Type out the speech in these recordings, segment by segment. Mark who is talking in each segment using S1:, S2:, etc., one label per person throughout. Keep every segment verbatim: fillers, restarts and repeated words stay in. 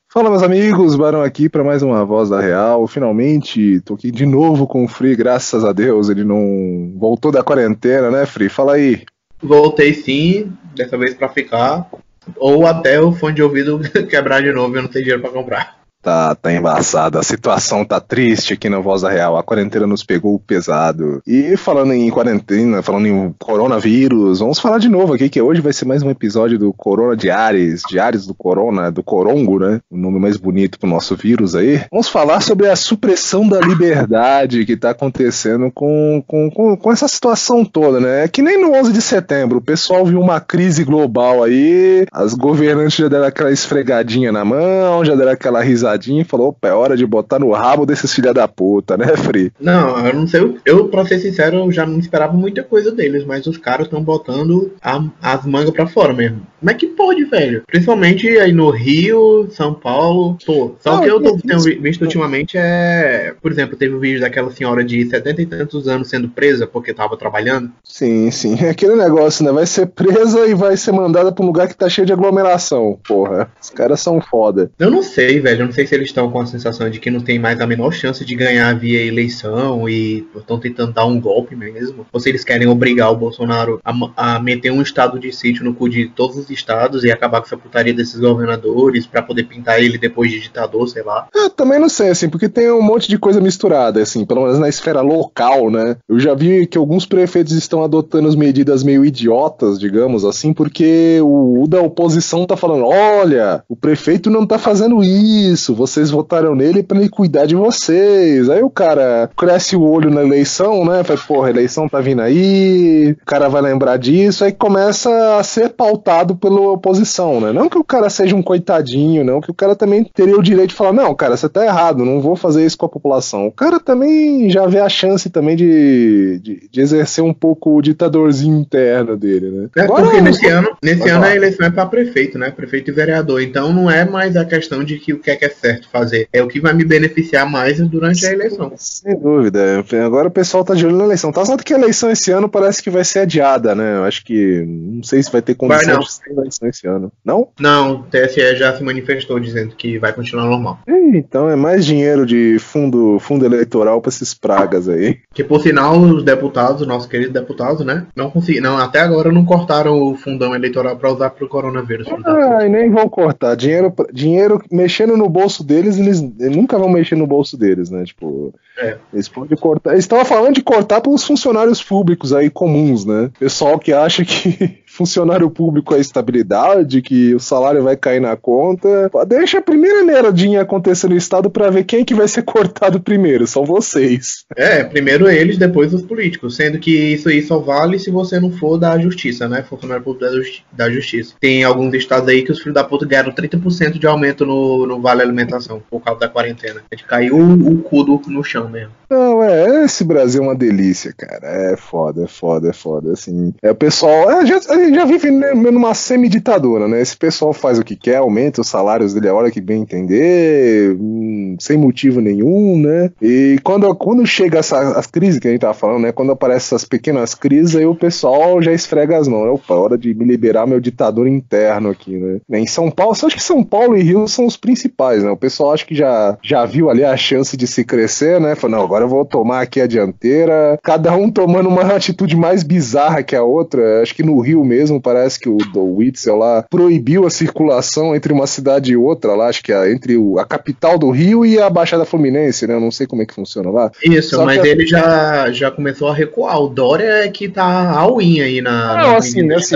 S1: Fala, meus amigos, Barão aqui para mais uma Voz da Real. Finalmente, tô aqui de novo com o Free, graças a Deus, ele não voltou da quarentena, né, Free? Fala aí.
S2: Voltei sim, dessa vez pra ficar, ou até o fone de ouvido quebrar de novo e eu não tenho dinheiro pra comprar.
S1: Tá, tá embaçada, a situação tá triste aqui na Voz da Real, a quarentena nos pegou pesado. E falando em quarentena, falando em coronavírus, vamos falar de novo aqui, que hoje vai ser mais um episódio do Corona Diários, Diários do Corona, do Corongo, né? O nome mais bonito pro nosso vírus aí. Vamos falar sobre a supressão da liberdade que tá acontecendo com, com, com, com essa situação toda, né? É que nem no onze de setembro, o pessoal viu uma crise global aí, as governantes já deram aquela esfregadinha na mão, já deram aquela risadinha e falou, opa, é hora de botar no rabo desses filha da puta, né, Free?
S2: Não, eu não sei, eu pra ser sincero, eu já não esperava muita coisa deles, mas os caras estão botando a, as mangas pra fora mesmo. Como é que pode, velho? Principalmente aí no Rio, São Paulo, pô, só o que eu tô, tenho visto ultimamente é, por exemplo, teve o um vídeo daquela senhora de setenta e tantos anos sendo presa porque tava trabalhando.
S1: Sim, sim, é aquele negócio, né, vai ser presa e vai ser mandada pra um lugar que tá cheio de aglomeração, porra, os caras são foda.
S2: Eu não sei, velho, eu não sei se eles estão com a sensação de que não tem mais a menor chance de ganhar via eleição e estão tentando dar um golpe mesmo, ou se eles querem obrigar o Bolsonaro a, a meter um estado de sítio no cu de todos os estados e acabar com essa putaria desses governadores pra poder pintar ele depois de ditador, sei lá.
S1: Eu também não sei, assim, porque tem um monte de coisa misturada, assim, pelo menos na esfera local, né? Eu já vi que alguns prefeitos estão adotando as medidas meio idiotas, digamos assim, porque o, o da oposição tá falando, olha, o prefeito não tá fazendo isso, vocês votaram nele pra ele cuidar de vocês. Aí o cara cresce o olho na eleição, né? Fala, porra, a eleição tá vindo aí, o cara vai lembrar disso, aí começa a ser pautado pela oposição, né? Não que o cara seja um coitadinho, não, que o cara também teria o direito de falar, não, cara, você tá errado, não vou fazer isso com a população. O cara também já vê a chance também de, de, de exercer um pouco o ditadorzinho interno dele, né?
S2: É, Agora, porque nesse ano, nesse ano a eleição é pra prefeito, né? Prefeito e vereador. Então não é mais a questão de que o que é que é certo fazer, é o que vai me beneficiar mais durante a eleição.
S1: Sem dúvida. Agora o pessoal tá de olho na eleição. Tá certo que a eleição esse ano parece que vai ser adiada, né? Eu acho que não sei se vai ter condição
S2: vai,
S1: de ser eleição esse ano. Não?
S2: Não, o T S E já se manifestou dizendo que vai continuar normal.
S1: Então é mais dinheiro de fundo, fundo eleitoral pra esses pragas aí.
S2: Que por sinal os deputados, nossos queridos deputados, né? Não conseguiram, até agora não cortaram o fundão eleitoral pra usar pro coronavírus.
S1: Ah, e nem vão cortar. Dinheiro, dinheiro mexendo no bolso deles, eles, eles nunca vão mexer no bolso deles, né? Tipo,
S2: é.
S1: Eles podem cortar. Eles estavam falando de cortar para os funcionários públicos aí comuns, né? Pessoal que acha que funcionário público é estabilidade, que o salário vai cair na conta. Deixa a primeira neiradinha acontecer no estado para ver quem que vai ser cortado primeiro. São vocês.
S2: É, primeiro eles, depois os políticos. Sendo que isso aí só vale se você não for da justiça, né? Funcionário público da, justi da justiça. Tem alguns estados aí que os filhos da puta ganharam trinta por cento de aumento no, no vale alimentação por causa da quarentena. A gente caiu o, o cu do, no chão mesmo.
S1: Não, é, esse Brasil é uma delícia, cara. É foda, é foda, é foda. Assim, é o pessoal. É, já, a gente já vive numa semi-ditadura, né? Esse pessoal faz o que quer, aumenta os salários dele a hora que bem entender, hum, sem motivo nenhum, né? E quando, quando chega essa, as crises que a gente tava falando, né? Quando aparecem essas pequenas crises, aí o pessoal já esfrega as mãos. Opa, é hora de me liberar meu ditador interno aqui, né? Em São Paulo, só acho que São Paulo e Rio são os principais, né? O pessoal acho que já, já viu ali a chance de se crescer, né? Falou, não, agora eu vou tomar aqui a dianteira, cada um tomando uma atitude mais bizarra que a outra. Acho que no Rio mesmo parece que o do Witzel lá proibiu a circulação entre uma cidade e outra lá, acho que é entre o, a capital do Rio e a Baixada Fluminense, né? Eu não sei como é que funciona lá.
S2: Isso,
S1: Só
S2: mas
S1: que...
S2: ele já, já começou a recuar. O Dória é que tá all-in aí na,
S1: não, assim, assim,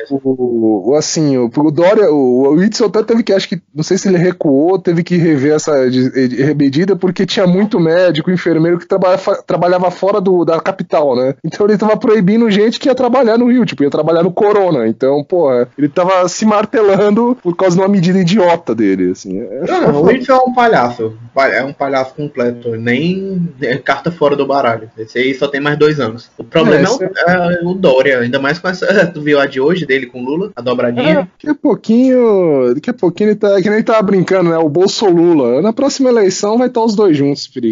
S1: o, o, assim, o, o Dória, o, o Witzel até teve que, acho que, não sei se ele recuou, teve que rever essa medida porque tinha muito médico, enfermeiro que trabalhava, trabalhava fora do, da capital, né? Então ele tava proibindo gente que ia trabalhar no Rio, tipo, ia trabalhar no Corona. Então, porra, ele tava se martelando por causa de uma medida idiota dele, assim. É...
S2: Não, o Witzel é um palhaço. É um palhaço completo. Nem é carta fora do baralho. Esse aí só tem mais dois anos. O problema é, é, é o Dória, ainda mais com essa. Tu viu a de hoje dele com o Lula? A dobradinha? É,
S1: daqui a pouquinho. Daqui a pouquinho ele tá. Que nem ele tava brincando, né? O Bolsolula. Na próxima eleição vai estar os dois juntos, se perigar.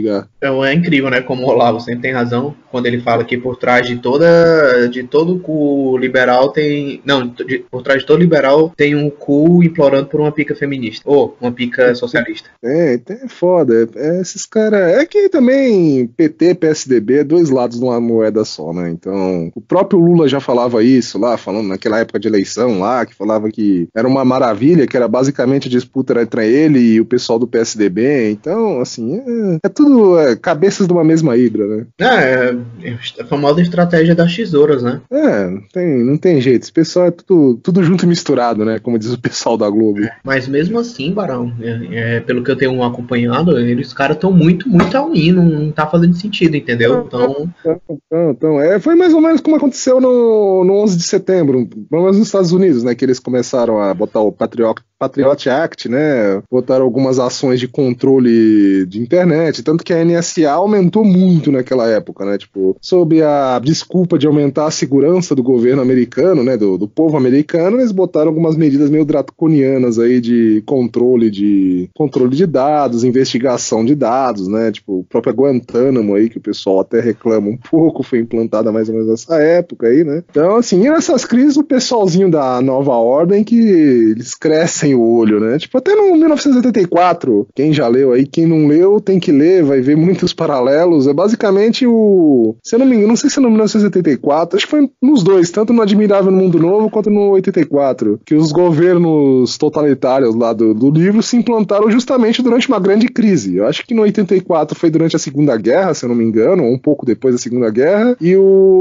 S2: Então é incrível, né? Como o Olavo sempre tem razão quando ele fala que por trás de toda, de todo cu liberal tem, não, de, por trás de todo liberal tem um cu implorando por uma pica feminista ou uma pica socialista.
S1: É, é foda. É, esses caras, é que também P T, P S D B, é dois lados de uma moeda só, né? Então, o próprio Lula já falava isso lá, falando naquela época de eleição lá, que falava que era uma maravilha, que era basicamente a disputa entre ele e o pessoal do P S D B. Então, assim, é, é tudo é, cabeças de uma mesma hidra, né?
S2: É, é a famosa estratégia das tesouras, né?
S1: É, não tem, não tem jeito. Esse pessoal é tudo, tudo junto e misturado, né? Como diz o pessoal da Globo.
S2: Mas mesmo assim, Barão, é, é, pelo que eu tenho acompanhado, eles, os caras estão muito, muito ao não, não tá fazendo sentido, entendeu? Então...
S1: Então, então é, foi mais ou menos como aconteceu no, no onze de setembro, pelo menos nos Estados Unidos, né? Que eles começaram a botar o Patriot, Patriot Act, né? Botaram algumas ações de controle de internet, tanto que a N S A aumentou muito naquela época, né? Tipo, sob a desculpa de aumentar a segurança do governo americano, né? Do, do povo americano, eles botaram algumas medidas meio draconianas aí de controle de controle de dados, investigação de dados, né? Tipo, o próprio Guantánamo aí, que o pessoal até reclama um pouco, foi implantada mais ou menos nessa época aí, né? Então, assim, e nessas crises, o pessoalzinho da nova ordem que eles crescem o olho, né? Tipo, até no mil novecentos e oitenta e quatro, quem já leu aí, quem não leu, tem que ler, vai ver muitos paralelos. É basicamente o... Se eu não me engano, não sei se é no mil novecentos e oitenta e quatro, acho que foi nos dois, tanto no Admirável no Mundo Novo quanto no oitenta e quatro, que os governos totalitários lá do, do livro se implantaram justamente durante uma grande crise. Eu acho que no oitenta e quatro foi durante a Segunda Guerra, se eu não me engano, ou um pouco depois da Segunda Guerra, e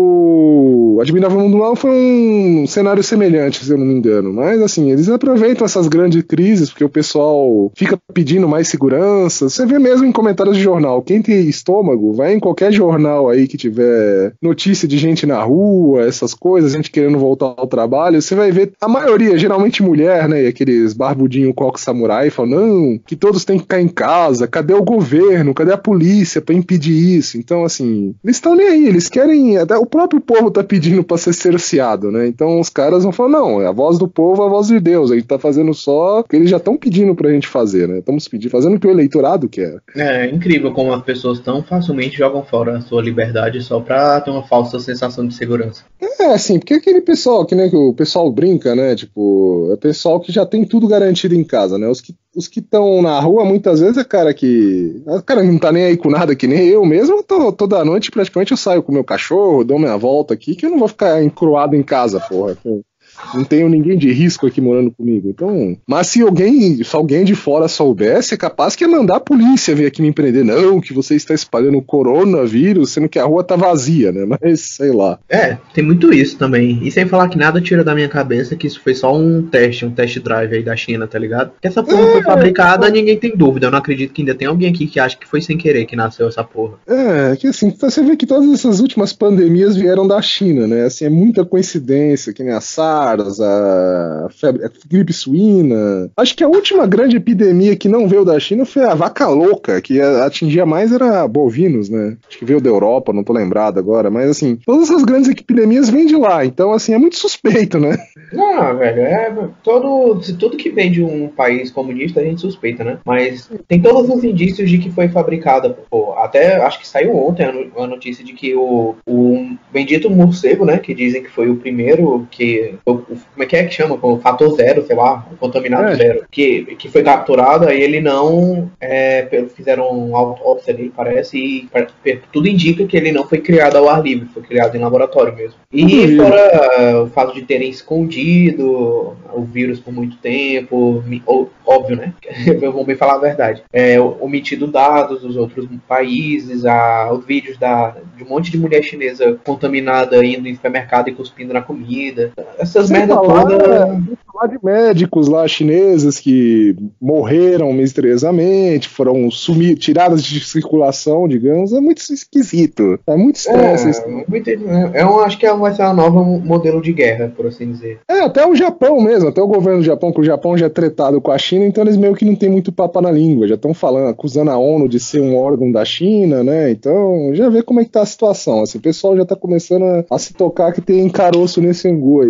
S1: o Admirável Mundo Novo foi um cenário semelhante, se eu não me engano. Mas, assim, eles aproveitam essas grandes crises, porque o pessoal fica pedindo mais segurança. Você vê mesmo em comentários de jornal, quem tem estômago, vai em qualquer jornal aí que tiver notícia de gente na rua, essas coisas, gente querendo voltar ao trabalho, você vai ver a maioria, geralmente mulher, né, e aqueles barbudinho coque samurai, falam, não, que todos têm que ficar em casa, cadê o governo, cadê a polícia pra impedir isso? Então, assim, eles estão nem aí, eles querem, até o próprio povo tá pedindo pra ser cerceado, né, então os caras vão falar, não, é a voz do povo, a voz de Deus, a gente tá fazendo só o que eles já estão pedindo pra gente fazer, né, estamos pedindo, fazendo o que o eleitorado quer.
S2: É incrível como as pessoas tão facilmente jogam fora a sua liberdade só pra ter uma falsa sensação de segurança.
S1: É, assim, porque aquele pessoal, que, né, que o pessoal brinca, né, tipo, é pessoal que já tem tudo garantido em casa, né, os que os que estão na rua, muitas vezes, é cara que... O cara não tá nem aí com nada, que nem eu mesmo. Eu tô, toda noite, praticamente, eu saio com o meu cachorro, dou minha volta aqui, que eu não vou ficar encruado em casa, porra. Não tenho ninguém de risco aqui morando comigo. Então, mas se alguém, se alguém de fora soubesse, é capaz que ia mandar a polícia vir aqui me prender. Não, que você está espalhando coronavírus, sendo que a rua tá vazia, né? Mas, sei lá.
S2: É, tem muito isso também. E sem falar que nada tira da minha cabeça que isso foi só um teste, um test drive aí da China, tá ligado? Que essa porra é, foi fabricada, é, ninguém tem dúvida. Eu não acredito que ainda tem alguém aqui que acha que foi sem querer que nasceu essa porra.
S1: É, que assim, você vê que todas essas últimas pandemias vieram da China, né? Assim, é muita coincidência, que nem a SARS, a, febre, a gripe suína. Acho que a última grande epidemia que não veio da China foi a vaca louca, que atingia mais era bovinos, né? Acho que veio da Europa, não tô lembrado agora, mas assim, todas essas grandes epidemias vêm de lá, então assim, é muito suspeito, né?
S2: Não, velho, é todo, tudo que vem de um país comunista a gente suspeita, né? Mas tem todos os indícios de que foi fabricada, pô, até acho que saiu ontem a notícia de que o, o bendito morcego, né, que dizem que foi o primeiro que, o, como é que é que chama? O fator zero, sei lá, o contaminado é. zero, que, que foi capturado, aí ele não, é, fizeram um autópsia ali, parece, e tudo indica que ele não foi criado ao ar livre, foi criado em laboratório mesmo. E uhum. fora uh, o fato de terem escondido o vírus por muito tempo, óbvio, né? Vamos bem falar a verdade. É, omitido dados dos outros países, a, os vídeos da, de um monte de mulher chinesa contaminada indo em supermercado e cuspindo na comida. Essas merdas todas.
S1: Falar de médicos lá chineses que morreram misteriosamente, foram sumir, tiradas de circulação, digamos, é muito esquisito. É muito estranho.
S2: É, muito, é um, acho que vai ser um novo modelo de guerra, por assim dizer.
S1: É, até o Japão mesmo, até o governo do Japão, que o Japão já é tretado com a China, então eles meio que não tem muito papo na língua, já estão falando, acusando a ONU de ser um órgão da China, né? Então, já vê como é que tá a situação. Assim, o pessoal já tá começando a, a se tocar que tem caroço nesse angu aí, né?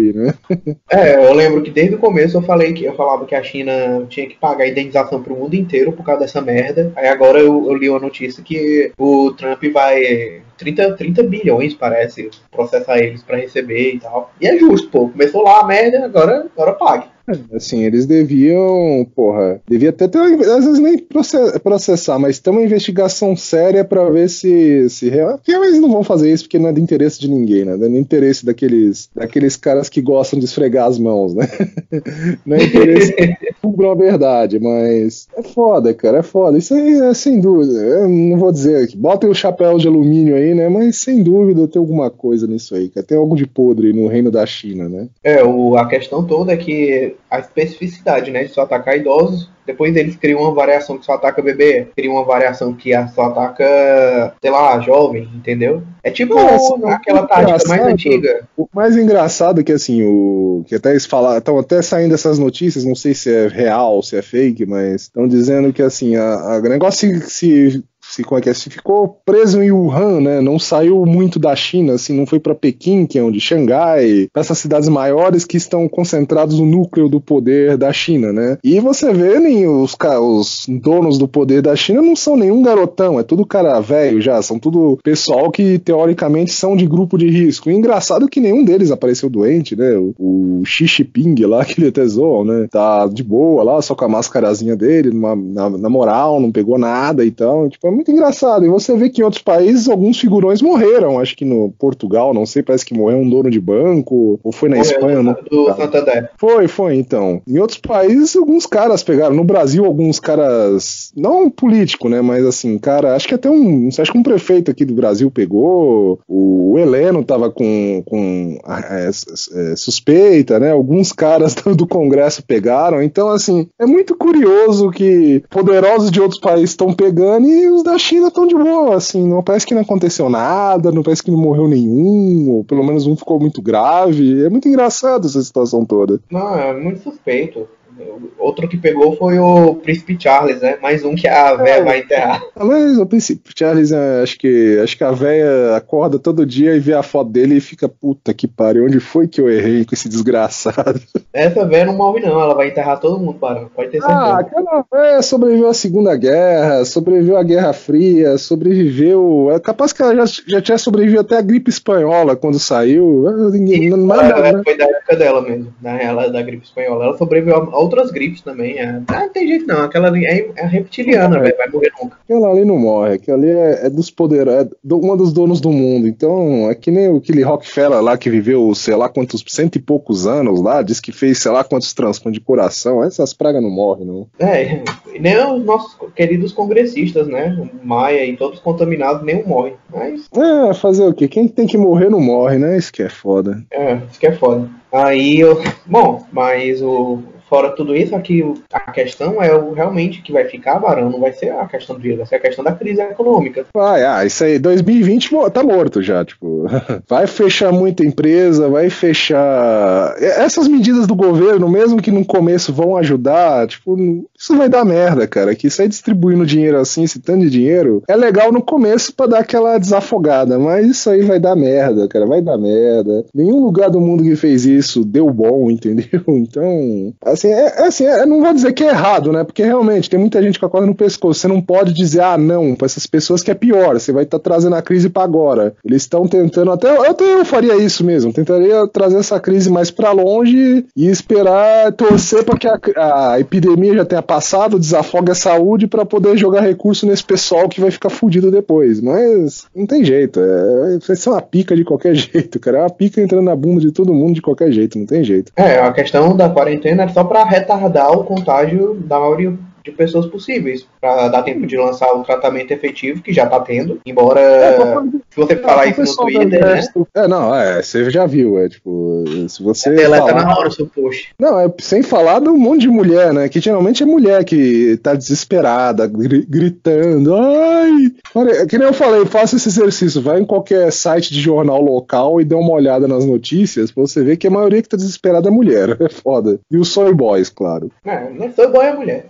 S2: É, eu lembro que desde o começo eu falei que eu falava que a China tinha que pagar indenização pro mundo inteiro por causa dessa merda. Aí agora eu, eu li uma notícia que o Trump vai trinta, trinta bilhões, parece, processar eles pra receber e tal. E é justo, pô. Começou lá a merda, agora, agora pague.
S1: Assim, eles deviam, porra, devia até ter, às vezes nem processar, mas ter uma investigação séria pra ver se, se real, porque eles não vão fazer isso porque não é do interesse de ninguém, né, não é do interesse daqueles, daqueles caras que gostam de esfregar as mãos, né, não é interesse que cubram a verdade, mas é foda, cara, é foda, isso aí é sem dúvida, eu não vou dizer que botem o chapéu de alumínio aí, né, mas sem dúvida tem alguma coisa nisso aí, cara, tem algo de podre no reino da China, né.
S2: É, o, a questão toda é que a especificidade, né, de só atacar idosos, depois eles criam uma variação que só ataca bebê, criam uma variação que só ataca, sei lá, jovem, entendeu? É tipo Nossa, aquela tática mais antiga.
S1: O mais engraçado é que, assim, o que até eles falaram, estão até saindo essas notícias, não sei se é real, se é fake, mas estão dizendo que, assim, a, a negócio se... se Se, como é que é? Se ficou preso em Wuhan, né? Não saiu muito da China, assim, não foi para Pequim, que é onde Xangai, para essas cidades maiores que estão concentrados no núcleo do poder da China, né? E você vê, nem os, os donos do poder da China não são nenhum garotão, é tudo cara velho já, são tudo pessoal que teoricamente são de grupo de risco. E engraçado que nenhum deles apareceu doente, né? O, o Xi Jinping lá, que ele até zoam, né? Tá de boa lá, só com a mascarazinha dele, numa, na, na moral, não pegou nada e tal, tipo, é muito engraçado, e você vê que em outros países alguns figurões morreram, acho que no Portugal, não sei, parece que morreu um dono de banco, ou foi na
S2: Morreu
S1: Espanha, não?
S2: Do Santander.
S1: Foi, foi, então. Em outros países, alguns caras pegaram, no Brasil, alguns caras, não político, né, mas assim, cara, acho que até um, acho que um prefeito aqui do Brasil pegou, o Heleno tava com, com é, é, suspeita, né, alguns caras do Congresso pegaram, então, assim, é muito curioso que poderosos de outros países estão pegando e os da China estão de boa, assim, não parece que não aconteceu nada, não parece que não morreu nenhum, ou pelo menos um ficou muito grave, é muito engraçado essa situação toda.
S2: Não, é muito suspeito. Outro que pegou foi o Príncipe Charles, né? Mais um que a véia é. vai enterrar.
S1: Mas o Príncipe Charles, acho que, acho que a véia acorda todo dia e vê a foto dele e fica, puta que pariu, onde foi que eu errei com esse desgraçado?
S2: Essa véia não morre não, ela vai enterrar todo mundo, Barão, pode ter certeza.
S1: Ah, aquela véia sobreviveu à Segunda Guerra, sobreviveu à Guerra Fria, sobreviveu... É capaz que ela já, já tinha sobrevivido até a gripe espanhola quando saiu. Ninguém,
S2: Isso,
S1: nada,
S2: ela,
S1: né?
S2: Foi da época dela mesmo, da, ela, da gripe espanhola. Ela sobreviveu a outras gripes também. É. Ah, não tem jeito não, aquela ali é, é reptiliana, velho, vai morrer nunca.
S1: Aquela ali não morre, aquela ali é, é dos poderosos, é do, uma dos donos do mundo. Então, é que nem aquele Rockefeller lá que viveu, sei lá quantos, cento e poucos anos lá, diz que fez, sei lá quantos transplantes de coração. Essas pragas não morrem, não.
S2: É, nem os nossos queridos congressistas, né? O Maia e todos contaminados, nenhum morre. Mas...
S1: É, fazer o quê? Quem tem que morrer não morre, né? Isso que é foda.
S2: É, isso que é foda. Aí eu. Bom, mas o. Fora tudo isso, aqui a questão é o realmente que vai ficar, Barão, não vai ser a questão do dinheiro, vai ser a questão da crise econômica.
S1: Vai, ah, isso aí, dois mil e vinte tá morto já, tipo, vai fechar muita empresa, vai fechar... Essas medidas do governo, mesmo que no começo vão ajudar, tipo, isso vai dar merda, cara, que sair distribuindo dinheiro assim, esse tanto de dinheiro, é legal no começo pra dar aquela desafogada, mas isso aí vai dar merda, cara, vai dar merda. Nenhum lugar do mundo que fez isso deu bom, entendeu? Então, assim, é, é assim, é, não vou dizer que é errado, né? Porque realmente tem muita gente com a corda no pescoço. Você não pode dizer, ah, não, para essas pessoas que é pior. Você vai estar tá trazendo a crise para agora. Eles estão tentando, até, até eu faria isso mesmo. Tentaria trazer essa crise mais para longe e esperar, torcer para que a, a epidemia já tenha passado, desafogue a saúde para poder jogar recurso nesse pessoal que vai ficar fudido depois. Mas não tem jeito. É, vai ser uma pica de qualquer jeito, cara. É uma pica entrando na bunda de todo mundo de qualquer jeito. Não tem jeito.
S2: É, a questão da quarentena é só para retardar o contágio da maioria de pessoas possíveis, para dar tempo de lançar o tratamento efetivo, que já tá tendo, embora é, se você falar é, isso no Twitter, né?
S1: É, não, é, você já viu, é tipo, se você
S2: é, deleta
S1: falar...
S2: na hora o seu post.
S1: Não, é sem falar de um monte de mulher, né, que geralmente é mulher que tá desesperada, gri gritando, ai, olha, que nem eu falei, faça esse exercício, vai em qualquer site de jornal local e dê uma olhada nas notícias, pra você ver que a maioria que tá desesperada é mulher, é foda. E os soy boys, claro.
S2: É, não é soy boy é mulher.
S1: É,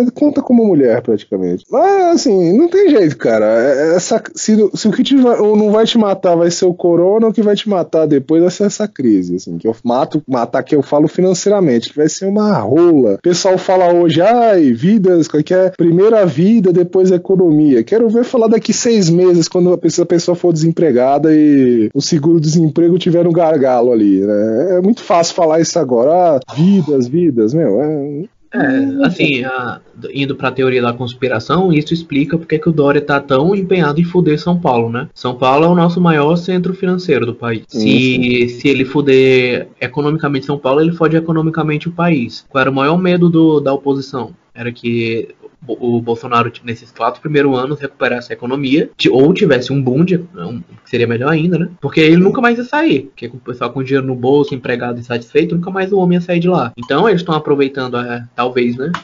S1: é, conta como mulher praticamente. Mas assim, não tem jeito, cara. Essa, se, se o que te, não vai te matar vai ser o corona, o que vai te matar depois vai ser essa crise, assim, que eu mato, matar que eu falo financeiramente, que vai ser uma rola. O pessoal fala hoje, ai, vidas, qual que é? Primeira vida, depois a economia. Quero ver falar daqui seis meses, quando a pessoa, a pessoa for desempregada e o seguro-desemprego tiver um gargalo ali, né? É muito fácil falar isso agora, ah, vidas, vidas, meu, é...
S3: É, assim, a, indo pra teoria da conspiração, isso explica porque que o Dória tá tão empenhado em fuder São Paulo, né? São Paulo é o nosso maior centro financeiro do país. Se, se ele fuder economicamente São Paulo, ele fode economicamente o país. Qual era o maior medo do, da oposição? Era que o Bolsonaro, nesses quatro primeiros anos, recuperasse a economia, ou tivesse um boom, de, um, que seria melhor ainda, né? Porque ele nunca mais ia sair. Porque o pessoal com dinheiro no bolso, empregado e satisfeito, nunca mais o homem ia sair de lá. Então eles estão aproveitando, a, talvez, né?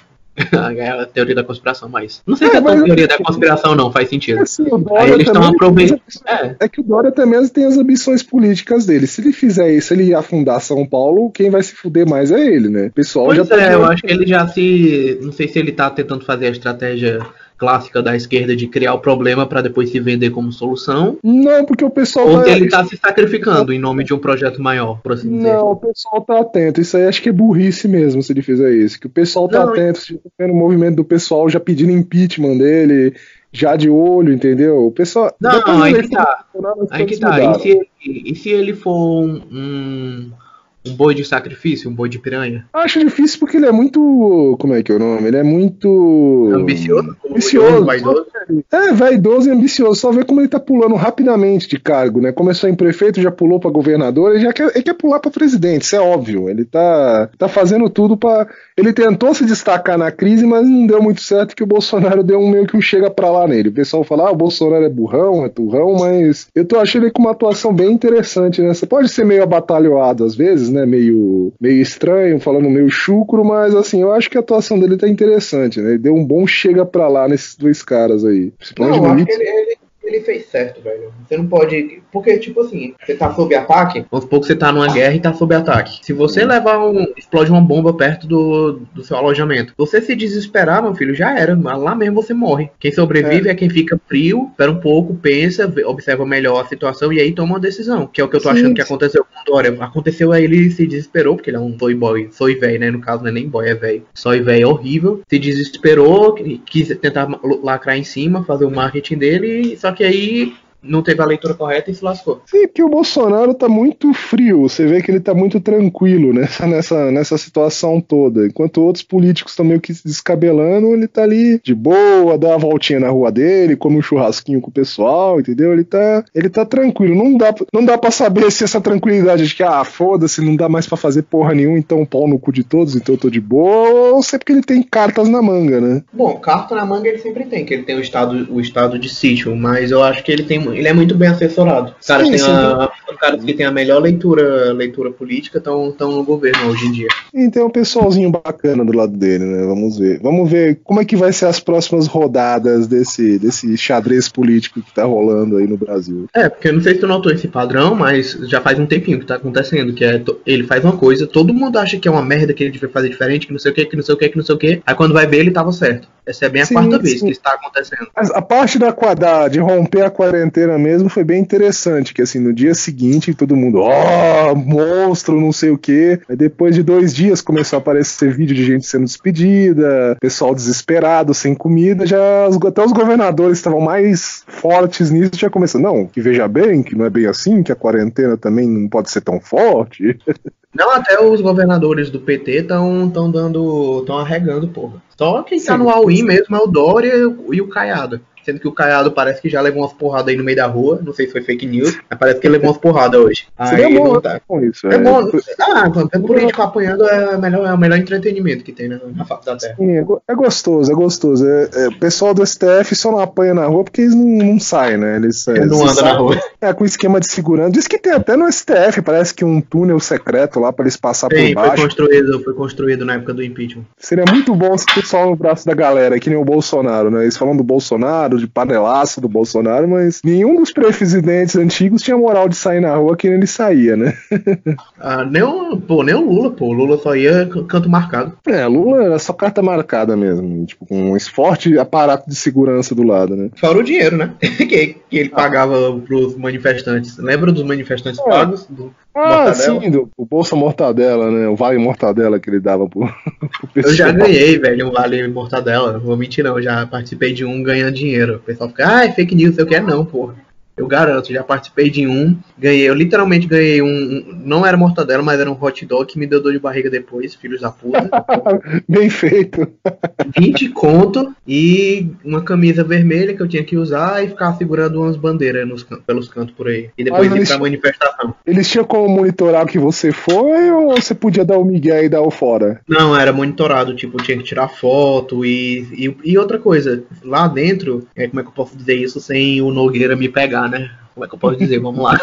S3: a teoria da conspiração, mas não sei é, se é tão teoria da conspiração, não, faz sentido. Assim, Aí eles estão aproveitando.
S1: É. é que o Dória também tem as ambições políticas dele. Se ele fizer isso, ele afundar São Paulo, quem vai se fuder mais é ele, né? O pessoal
S3: pois
S1: já
S3: tá. É, eu acho que ele já se. Não sei se ele tá tentando fazer a estratégia clássica da esquerda de criar o problema para depois se vender como solução.
S1: Não, porque o pessoal
S3: ou se ele está se sacrificando em nome de um projeto maior, por assim dizer.
S1: Não, o pessoal tá atento. Isso aí acho que é burrice mesmo se ele fizer isso. Que o pessoal tá não, atento, se vendo o movimento do pessoal já pedindo impeachment dele, já de olho, entendeu? O pessoal.
S3: Não, não aí que tá. Aí que tá. E se, e se ele for um, um Um boi de sacrifício, um boi de piranha?
S1: Acho difícil porque ele é muito... Como é que é o nome? Ele é muito...
S3: Ambicioso?
S1: Ambicioso. Vaidoso? É, vaidoso e ambicioso. Só ver como ele tá pulando rapidamente de cargo, né? Começou em prefeito, já pulou pra governador, ele já quer, ele quer pular pra presidente, isso é óbvio. Ele tá, tá fazendo tudo pra... Ele tentou se destacar na crise, mas não deu muito certo, que o Bolsonaro deu um meio que um chega pra lá nele. O pessoal fala, ah, o Bolsonaro é burrão, é turrão, mas eu tô achando ele com uma atuação bem interessante, né? Você pode ser meio abatalhoado às vezes, né? Meio, meio estranho, falando meio chucro, mas assim, eu acho que a atuação dele tá interessante, né? Ele deu um bom chega pra lá nesses dois caras aí.
S2: Não, eu acho que ele, ele, ele fez certo, velho. Você não pode... Porque, tipo assim, você tá sob ataque,
S3: aos poucos você tá numa guerra e tá sob ataque. Se você levar um... explode uma bomba perto do, do seu alojamento, você se desesperar, meu filho, já era. Lá mesmo você morre. Quem sobrevive é, é quem fica frio, espera um pouco, pensa, observa melhor a situação e aí toma uma decisão. Que é o que eu tô Sim. achando que aconteceu com o Dória. Aconteceu aí, ele se desesperou, porque ele é um soy boy, soy velho, né? No caso não é nem boy, é velho. Soy velho é horrível. Se desesperou, quis tentar lacrar em cima, fazer o marketing dele, só que aí... não teve a leitura correta e se lascou.
S1: Sim, porque o Bolsonaro tá muito frio, você vê que ele tá muito tranquilo nessa, nessa, nessa situação toda, enquanto outros políticos estão meio que se descabelando, ele tá ali de boa, dá uma voltinha na rua dele, come um churrasquinho com o pessoal, entendeu? Ele tá, ele tá tranquilo, não dá, não dá pra saber se essa tranquilidade de que, ah, foda-se, não dá mais pra fazer porra nenhuma, então pau no cu de todos, então eu tô de boa, ou se é porque ele tem cartas na manga, né?
S2: Bom, carta na manga ele sempre tem, que ele tem o estado, o estado de sítio, mas eu acho que ele tem ele é muito bem assessorado. Os caras, sim, tem a, os caras que têm a melhor leitura, leitura política estão no governo hoje em dia.
S1: E tem um pessoalzinho bacana do lado dele, né? Vamos ver. Vamos ver como é que vai ser as próximas rodadas desse, desse xadrez político que tá rolando aí no Brasil.
S3: É, porque eu não sei se tu notou esse padrão, mas já faz um tempinho que tá acontecendo, que é, ele faz uma coisa, todo mundo acha que é uma merda, que ele devia fazer diferente, que não sei o que, que não sei o que, que não sei o que, aí quando vai ver ele tava certo. Essa é bem a sim, quarta sim. vez que isso tá acontecendo.
S1: Mas a parte da, da, de romper a quarentena mesmo foi bem interessante, que assim, no dia seguinte todo mundo, ó, oh, monstro, não sei o que, aí depois de dois dias começou a aparecer vídeo de gente sendo despedida, pessoal desesperado, sem comida, já até os governadores estavam mais fortes nisso, já começou, não, que veja bem, que não é bem assim, que a quarentena também não pode ser tão forte.
S3: Não, até os governadores do P T estão tão dando, estão arregando, porra. Só quem tá no all-in mesmo é o Dória e o Caiado. Sendo que o Caiado parece que já levou umas porradas aí no meio da rua. Não sei se foi fake news, mas parece que ele levou umas porradas hoje.
S1: Seria
S3: aí
S1: bom,
S3: não tá.
S1: Com isso,
S3: é, é bom. Ah, o político apanhando é, melhor, é o melhor entretenimento que tem na, na face da terra.
S1: Sim, é gostoso, é gostoso. É, é, o pessoal do S T F só não apanha na rua porque eles não, não saem, né? Eles,
S3: eles não andam na rua.
S1: É, com esquema de segurança. Diz que tem até no S T F, parece que um túnel secreto lá pra eles passar
S3: Sim,
S1: por baixo.
S3: Foi construído, foi construído na época do impeachment.
S1: Seria muito bom se sol no braço da galera, que nem o Bolsonaro, né? Eles falam do Bolsonaro, de panelaço do Bolsonaro, mas nenhum dos presidentes antigos tinha moral de sair na rua que nem ele saía, né?
S3: Ah, nem o, pô, nem o Lula, pô. O Lula só ia canto marcado.
S1: É, Lula era só carta marcada mesmo, tipo, com um forte aparato de segurança do lado, né?
S3: Fora o dinheiro, né? que, que ele pagava pros manifestantes. Lembra dos manifestantes
S1: é.
S3: pagos? Do
S1: Ah,
S3: Mortadela?
S1: sim, do, o Bolsa Mortadela, né? O Vale Mortadela que ele dava pro, pro pessoal.
S3: Eu já ganhei, velho, um vale mortadela. Não vou mentir, não. Eu já participei de um ganhando dinheiro. O pessoal fica, ah, é fake news, eu quero não, porra. Eu garanto, já participei de um, ganhei, eu literalmente ganhei um, um, não era mortadela, mas era um hot dog que me deu dor de barriga depois, filhos da puta.
S1: Bem feito.
S3: vinte conto e uma camisa vermelha que eu tinha que usar e ficar segurando umas bandeiras nos, pelos cantos por aí. E depois ir pra
S1: eles,
S3: manifestação.
S1: Eles tinham como monitorar o que você foi ou você podia dar o migué e dar o fora?
S3: Não, era monitorado, tipo, tinha que tirar foto e, e, e outra coisa, lá dentro, é, como é que eu posso dizer isso sem o Nogueira me pegar, né? Como é que eu posso dizer? Vamos lá.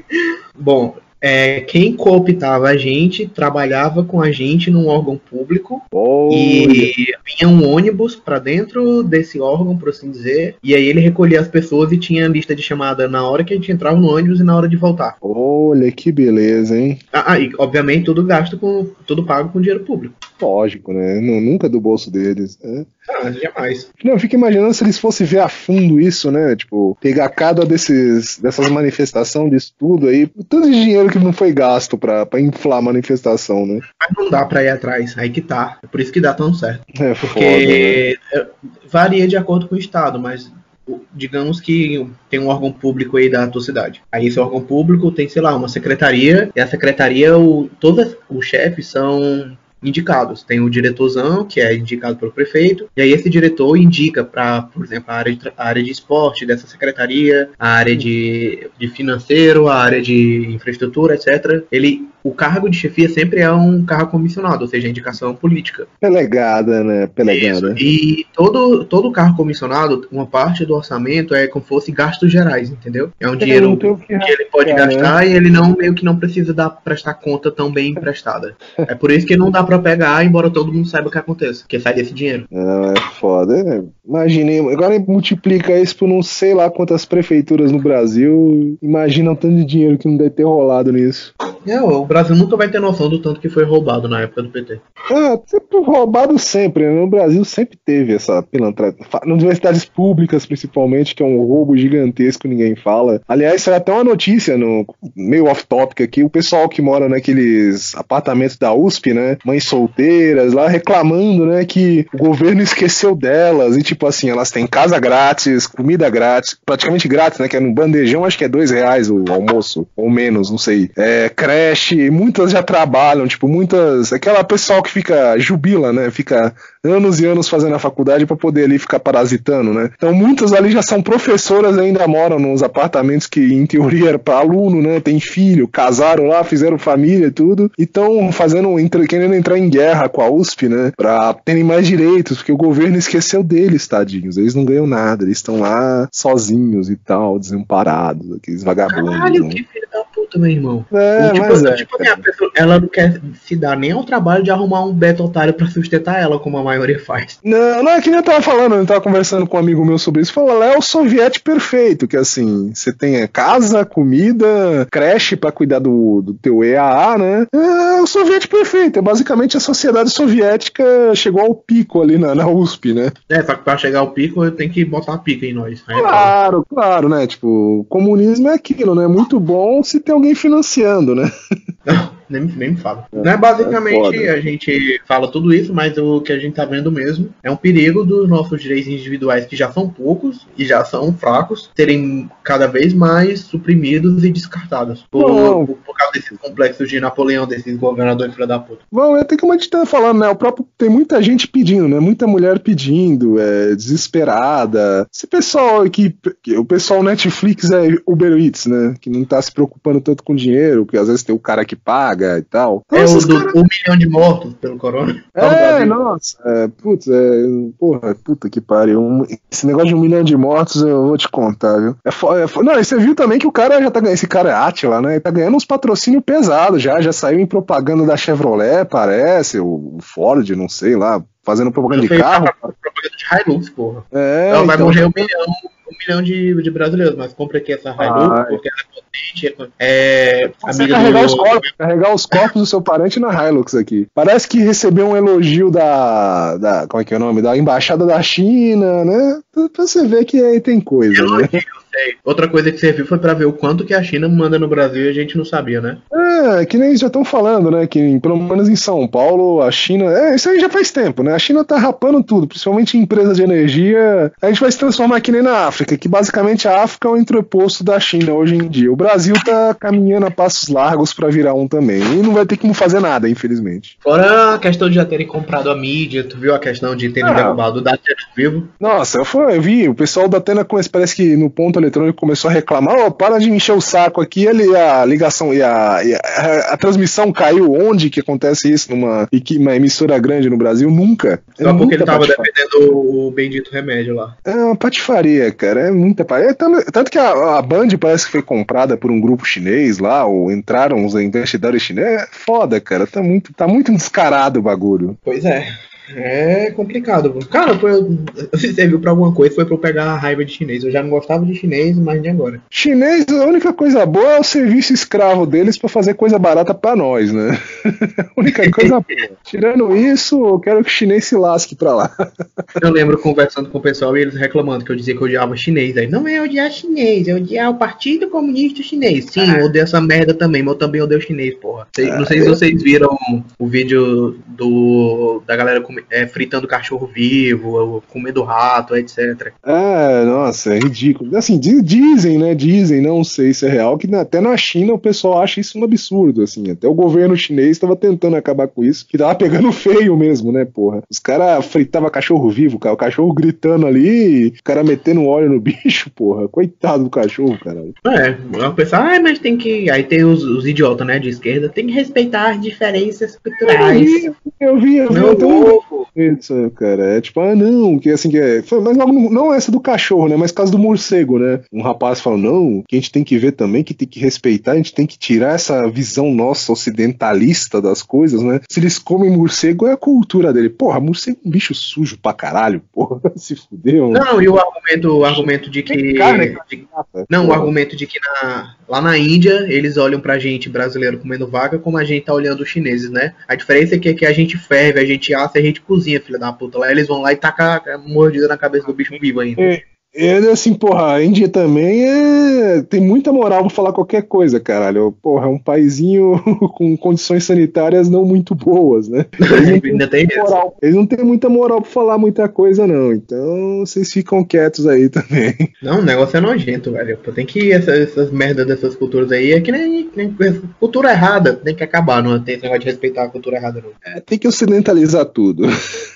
S3: Bom, é, quem cooptava a gente trabalhava com a gente num órgão público. Oh, e vinha um ônibus pra dentro desse órgão, por assim dizer, e aí ele recolhia as pessoas e tinha lista de chamada na hora que a gente entrava no ônibus e na hora de voltar.
S1: Olha que beleza, hein?
S3: Ah, e obviamente tudo gasto com tudo pago com dinheiro público.
S1: Lógico, né? Nunca do bolso deles. Né?
S3: Ah, jamais.
S1: Não, eu fico imaginando se eles fossem ver a fundo isso, né? Tipo, pegar cada desses, dessas manifestações, disso tudo aí, tanto de dinheiro que não foi gasto pra, pra inflar a manifestação, né?
S3: Mas não dá pra ir atrás, aí que tá. É por isso que dá tão certo.
S1: É
S3: Porque
S1: foda, né?
S3: Varia de acordo com o estado, mas digamos que tem um órgão público aí da tua cidade. Aí esse órgão público tem, sei lá, uma secretaria, e a secretaria, o, todos os chefes são indicados. Tem o diretorzão, que é indicado pelo prefeito, e aí esse diretor indica para, por exemplo, a área, de, a área de esporte dessa secretaria, a área de, de financeiro, a área de infraestrutura, etcétera. Ele, o cargo de chefia sempre é um cargo comissionado, ou seja, indicação política.
S1: Pelegada, né? Pelegada.
S3: Isso. E todo, todo cargo comissionado, uma parte do orçamento é como se fosse gastos gerais, entendeu? É um dinheiro que, que ele pode é, gastar, né? E ele não, meio que não precisa dar, prestar conta tão bem emprestada. É por isso que não dá pra pegar, embora todo mundo saiba o que acontece, que sai desse dinheiro.
S1: Não, é foda. Imaginei, agora multiplica isso por não sei lá quantas prefeituras no Brasil. Imagina o tanto de dinheiro que não deve ter rolado nisso.
S3: É, o Brasil nunca vai ter noção do tanto que foi roubado na época do P T.
S1: Ah, sempre roubado sempre, né? No Brasil sempre teve essa pilantragem. Nas universidades públicas, principalmente, que é um roubo gigantesco, ninguém fala. Aliás, saiu até uma notícia, no meio off-topic aqui, o pessoal que mora naqueles apartamentos da U S P, né? Mães solteiras, lá reclamando, né? Que o governo esqueceu delas. E tipo assim, elas têm casa grátis, comida grátis, praticamente grátis, né? Que é no bandejão, acho que é dois reais o almoço, ou menos, não sei. É, creche, muitas já trabalham, tipo, muitas... Aquela pessoal que fica, jubila, né? Fica anos e anos fazendo a faculdade pra poder ali ficar parasitando, né? Então muitas ali já são professoras, ainda moram nos apartamentos que em teoria era pra aluno, né? Tem filho, casaram lá, fizeram família e tudo, e estão fazendo, querendo entrar em guerra com a U S P, né? Pra terem mais direitos, porque o governo esqueceu deles, tadinhos. Eles não ganham nada, eles estão lá sozinhos e tal, desamparados, aqueles vagabundos.
S3: Caralho,
S1: né?
S3: Que filho da puta, meu irmão.
S1: É,
S3: tipo,
S1: mas é,
S3: tipo a pessoa, ela não quer se dar nem ao trabalho de arrumar um beto otário pra sustentar ela, como a maioria faz.
S1: Não, não é que nem eu tava falando, eu tava conversando com um amigo meu sobre isso, falou, lá é o soviete perfeito, que assim, você tem casa, comida, creche pra cuidar do, do teu E A A, né? É o soviete perfeito, é basicamente a sociedade soviética chegou ao pico ali na, na U S P, né?
S3: É, só que pra chegar ao pico, tem que botar a pica em nós. Aí
S1: claro, é claro, né? Tipo, comunismo é aquilo, né? Muito bom se tem alguém financiando, né?
S3: Não, nem, nem me fala. É, né, basicamente, é a gente fala tudo isso, mas o que a gente tá vendo mesmo é um perigo dos nossos direitos individuais, que já são poucos e já são fracos, serem cada vez mais suprimidos e descartados. Por, por, por causa desses complexos de Napoleão, desses governadores filha da puta.
S1: Bom, é tem como a gente tá falando, né? O próprio, tem muita gente pedindo, né? Muita mulher pedindo, é, desesperada. Esse pessoal aqui, o pessoal Netflix é Uber Eats, né? Que não tá se preocupando tanto com dinheiro, porque às vezes tem o cara que paga e tal.
S3: Então, é o do cara... um milhão de mortos pelo corona.
S1: É, nossa, é, putz, é, porra, puta que pariu. Um, esse negócio de um milhão de mortos eu vou te contar, viu? É, fo- é fo- não, e você viu também que o cara já tá ganhando, esse cara é Átila, né? Ele tá ganhando uns patrocínios pesados já, já saiu em propaganda da Chevrolet, parece, o Ford, não sei lá. fazendo propaganda de
S2: Foi
S1: carro.
S2: propaganda de Hilux, porra.
S1: É,
S2: Ela vai
S1: então-
S2: morrer um milhão, um milhão de, de brasileiros, mas compra aqui essa Hilux
S1: Ai.
S2: porque ela é potente, é
S1: Você
S2: amiga
S1: carregar
S2: do...
S1: os corpos, carregar os corpos do seu parente na Hilux aqui. Parece que recebeu um elogio da, da como é que é o nome? Da embaixada da China, né? Pra pra você ver que aí tem coisa, né?
S2: Elogio, sei. Outra coisa que serviu foi pra ver o quanto que a China manda no Brasil e a gente não sabia, né?
S1: É, que nem eles já estão falando, né? Que pelo menos em São Paulo, a China. É, isso aí já faz tempo, né? A China tá rapando tudo, principalmente em empresas de energia. A gente vai se transformar que nem na África, que basicamente a África é o entreposto da China hoje em dia. O Brasil tá caminhando a passos largos pra virar um também. E não vai ter como fazer nada, infelizmente.
S3: Fora a questão de já terem comprado a mídia,
S2: Tu viu a questão de terem
S1: Ah.
S2: derrubado o Datena ao vivo?
S1: Nossa, eu, fui, eu vi, o pessoal da Atena começa- parece que no ponto eletrônico começou a reclamar, ó, para de encher o saco aqui, ele, a ligação e, a, e a, a transmissão caiu. Onde que acontece isso numa equi- uma emissora grande no Brasil? Nunca.
S2: Só
S1: É
S2: porque
S1: muita
S2: ele tava
S1: patifaria.
S2: defendendo o bendito remédio lá.
S1: É uma patifaria, cara, é muita patifaria. É tanto, tanto que a, a Band parece que foi comprada por um grupo chinês lá, ou entraram os investidores chineses. É foda, cara, tá muito, tá muito descarado o bagulho.
S2: Pois é. É complicado. Cara, foi, se serviu pra alguma coisa, foi pra eu pegar a raiva de chinês. Eu já não gostava de chinês, mas nem agora.
S1: Chinês, a única coisa boa é o serviço escravo deles pra fazer coisa barata pra nós, né? A única coisa boa. Tirando isso, eu quero que o chinês se lasque pra lá.
S2: Eu lembro conversando com o pessoal e eles reclamando que eu dizia que eu odiava chinês. Aí, não é odiar chinês, é odiar o Partido Comunista Chinês. Sim, eu odeio essa merda também, mas eu também odeio chinês, porra. Sei- não sei se vocês viram o vídeo do da galera come- é, fritando cachorro vivo, comendo rato, etcétera.
S1: É, nossa, é ridículo. Assim, di- dizem, né? Dizem, não sei se é real, que na- até na China o pessoal acha isso um absurdo, assim. Até o governo chinês estava tentando acabar com isso, que tava pegando feio mesmo, né, porra? Os caras fritavam cachorro vivo, cara. O cachorro gritando ali, o cara metendo óleo no bicho, porra. Coitado do cachorro, caralho.
S2: É, o pessoal, ah, mas tem que. Aí tem os, os idiotas, né, de esquerda, tem que respeitar as diferenças
S1: Eu
S2: culturais.
S1: vi, eu vi, eu vi.
S2: Meu
S1: eu tenho um
S2: louco.
S1: Isso, cara, é tipo, ah, não, que assim, que é. foi- Mas não, não essa do cachorro, né? Mas caso do morcego, né? Um rapaz fala, não, que a gente tem que ver também, que tem que respeitar, a gente tem que tirar essa visão nossa ocidentalista das coisas, né? Se eles comem morcego, é a cultura dele. Porra, morcego é um bicho sujo pra caralho, porra, se fudeu.
S2: Não, e o argumento, o argumento de que.
S1: Tem carne,
S2: de-
S1: Nossa,
S2: não, o
S1: porra.
S2: argumento de que na- lá na Índia eles olham pra gente brasileiro comendo vaca como a gente tá olhando os chineses, né? A diferença é que aqui a gente ferve, a gente assa e a gente cozinha, filha da puta. Lá eles vão lá e tacam a mordida na cabeça do bicho vivo ainda.
S1: É, é assim, porra, a Índia também é... tem muita moral pra falar qualquer coisa, caralho. Porra, é um paizinho com condições sanitárias não muito boas, né? Eles não têm
S2: Ainda tem
S1: muita
S2: isso.
S1: moral, eles não têm muita moral pra falar muita coisa, não. Então, vocês ficam quietos aí também.
S2: Não, o negócio é nojento, velho. Pô, tem que. Essa, essas merdas dessas culturas aí é que nem, nem cultura errada. Tem que acabar, não tem esse negócio de respeitar a cultura errada, não.
S1: É, tem que ocidentalizar tudo.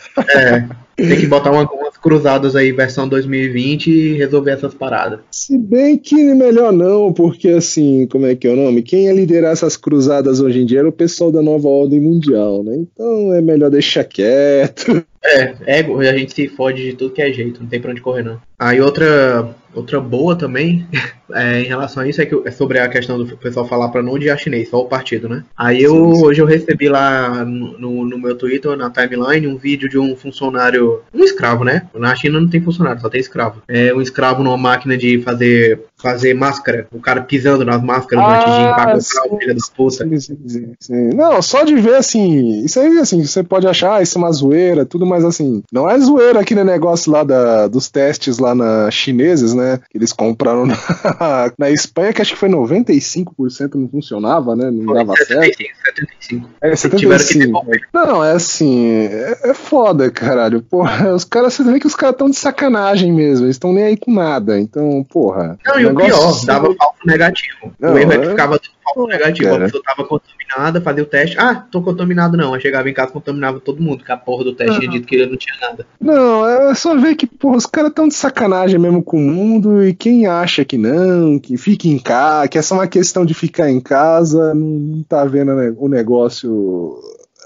S2: É. Tem que botar uma- umas cruzadas aí, versão dois mil e vinte, e resolver essas paradas.
S1: Se bem que melhor não, porque assim, como é que é o nome? Quem ia liderar essas cruzadas hoje em dia era o pessoal da nova ordem mundial, né? Então é melhor deixar quieto.
S2: É, ego, a gente se fode de tudo que é jeito, não tem pra onde correr, não. Aí outra, outra boa também, é, em relação a isso, é, que, eu- é sobre a questão do pessoal falar pra não odiar chinês, só o partido, né? Aí eu,
S1: Sim, sim.
S2: hoje eu recebi lá no, no meu Twitter, na timeline, um vídeo de um funcionário, um escravo, né? Na China não tem funcionário, só tem escravo. É um escravo numa máquina de fazer, fazer máscara, o cara pisando nas máscaras
S1: Ah,
S2: antes de empacotar o
S1: sim,
S2: filho da puta.
S1: Sim, sim, sim, sim. Não, só de ver assim, isso aí assim, você pode achar ah, isso é uma zoeira, tudo, mas assim, não é zoeira aquele negócio lá da, dos testes lá na chineses, né? Que eles compraram na, na Espanha, que acho que foi noventa e cinco por cento não funcionava, né? Não dava certo.
S2: setenta e cinco, setenta e cinco.
S1: É,
S2: Tiveram que
S1: setenta e cinco.
S2: devolver.
S1: Não, é assim, é, é foda, caralho. Porra, os caras, você vê que os caras estão de sacanagem mesmo, eles estão nem aí com nada. Então, porra.
S2: Não, e o
S1: negócio
S2: pior,
S1: assim-
S2: dava falso negativo.
S1: Não,
S2: o erro é
S1: é-
S2: que ficava tudo falso negativo.
S1: cara.
S2: A pessoa tava contaminada, fazia o teste. Ah, tô contaminado não. Aí chegava em casa, contaminava todo mundo, que a porra do teste tinha dito que ele não tinha nada.
S1: Não, é só ver que, porra, os caras estão de sacanagem mesmo com o mundo e quem acha que não, que fique em casa, que é só uma questão de ficar em casa, não, não tá vendo né, o negócio.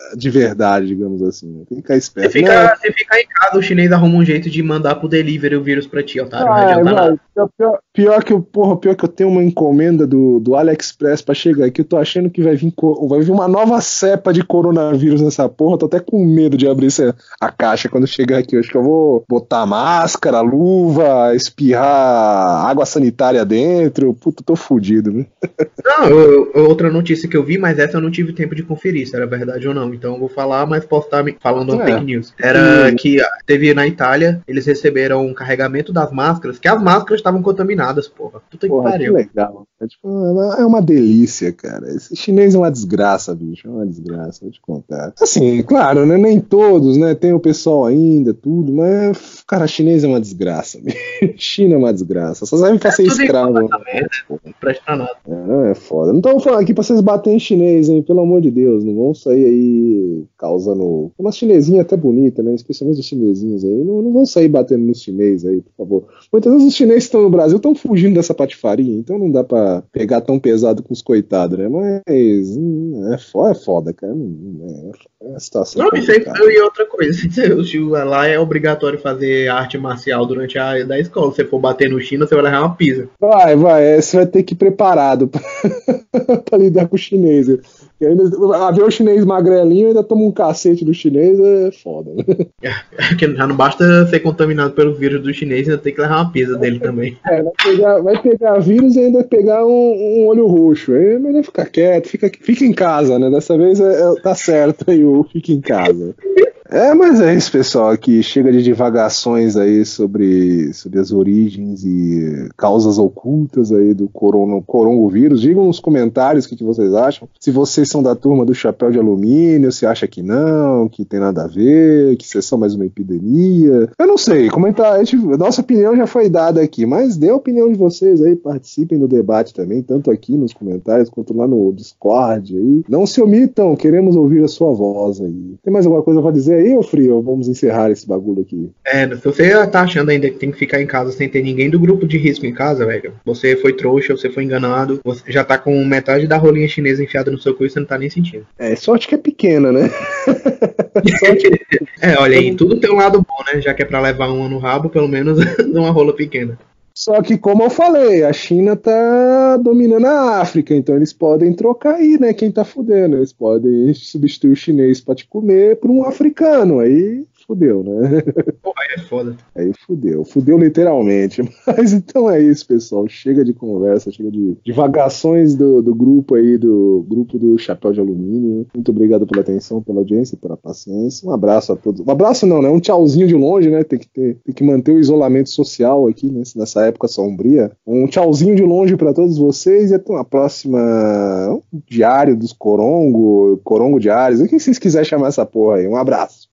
S1: de verdade, digamos assim. Né? Tem que ficar esperto.
S3: Se ficar, se ficar em casa, o chinês arruma um jeito de mandar pro delivery o vírus pra ti, otário. Não
S1: ah,
S3: vai adiantar
S1: vai,
S3: nada.
S1: Pior, pior, que eu, porra, pior que eu tenho uma encomenda do, do AliExpress pra chegar aqui. Eu tô achando que vai vir, vai vir uma nova cepa de coronavírus nessa porra. Eu tô até com medo de abrir essa, a caixa quando chegar aqui. Eu acho que eu vou botar máscara, luva, espirrar água sanitária dentro. Puta, tô fudido, né?
S3: Não, eu, eu, outra notícia que eu vi, mas essa eu não tive tempo de conferir se era verdade ou não. Então eu vou falar, mas posso estar me falando uma
S1: É.
S3: fake news. Era que teve na Itália, eles receberam um carregamento das máscaras, que as máscaras estavam contaminadas, porra. Puta que
S1: Porra, que
S3: pariu.
S1: legal. É, tipo, é uma delícia, cara. Esse chinês é uma desgraça, bicho. É uma desgraça, vou te contar. Assim, claro, né? Nem todos, né? Tem o pessoal ainda, tudo, mas, cara, chinês é uma desgraça. China é uma desgraça. Só serve pra ser
S3: tudo
S1: escravo.
S3: igual,
S1: Né?
S3: merda. Não presta pra nada.
S1: É, não é foda. Não estamos falando aqui pra vocês baterem em chinês, hein? Pelo amor de Deus. Não vão sair aí causando. Uma chinesinha até bonita, né? Especialmente os chinesinhos aí. Não, não vão sair batendo nos chineses aí, por favor. Muitas vezes os chineses que estão no Brasil estão fugindo dessa patifaria, então não dá pra pegar tão pesado com os coitados, né? Mas hum, é, foda, é foda, cara. É, é a situação.
S3: Não, isso aí e outra coisa. Lá é obrigatório fazer arte marcial durante a da escola. Se você for bater no China, você vai levar uma pizza.
S1: Vai, vai. Você vai ter que ir preparado pra, pra lidar com o chinês. E ainda, a ver o chinês magrelinho ainda toma um cacete do chinês, é foda. Né?
S3: É, já não basta ser contaminado pelo vírus do chinês, ainda tem que levar uma pizza dele também.
S1: É, vai pegar, vai pegar vírus e ainda pegar um, um olho roxo. É melhor ficar quieto, fica, fica em casa, né? Dessa vez é, é, tá certo aí o fica em casa. É, mas é isso, pessoal, aqui chega de divagações aí sobre, sobre as origens e causas ocultas aí do corona, coronavírus. Digam nos comentários o que, que vocês acham. Se vocês são da turma do chapéu de alumínio, se acha que não, que tem nada a ver, que isso é só mais uma epidemia. Eu não sei, comentar, a gente, nossa opinião já foi dada aqui, mas dê a opinião de vocês aí, participem do debate também, tanto aqui nos comentários quanto lá no Discord aí. Não se omitam, queremos ouvir a sua voz aí. Tem mais alguma coisa pra dizer aí, ô Frio? Vamos encerrar esse bagulho aqui.
S3: É, se você tá achando ainda que tem que ficar em casa sem ter ninguém do grupo de risco em casa, velho, você foi trouxa, você foi enganado, você já tá com metade da rolinha chinesa enfiada no seu cu e você não tá nem sentindo.
S1: É, sorte que é pequena, né? sorte que...
S3: É, olha aí, tudo tem um lado bom, né? Já que é pra levar uma no rabo, pelo menos uma rola pequena.
S1: Só que, como eu falei, a China tá dominando a África, então eles podem trocar aí, né? Quem tá fudendo. Eles podem substituir o chinês pra te comer por um africano. Aí fudeu, né?
S3: Porra, aí é foda.
S1: Aí fudeu. Fudeu literalmente. Mas então é isso, pessoal. Chega de conversa, chega de divagações do, do grupo aí, do grupo do Chapéu de Alumínio. Muito obrigado pela atenção, pela audiência e pela paciência. Um abraço a todos. Um abraço não, né? Um tchauzinho de longe, né? Tem que, ter, tem que manter o isolamento social aqui, né? Nessa época sombria. Um tchauzinho de longe para todos vocês e até uma próxima um diário dos Corongo, Corongo Diários, o que vocês quiserem chamar essa porra aí. Um abraço.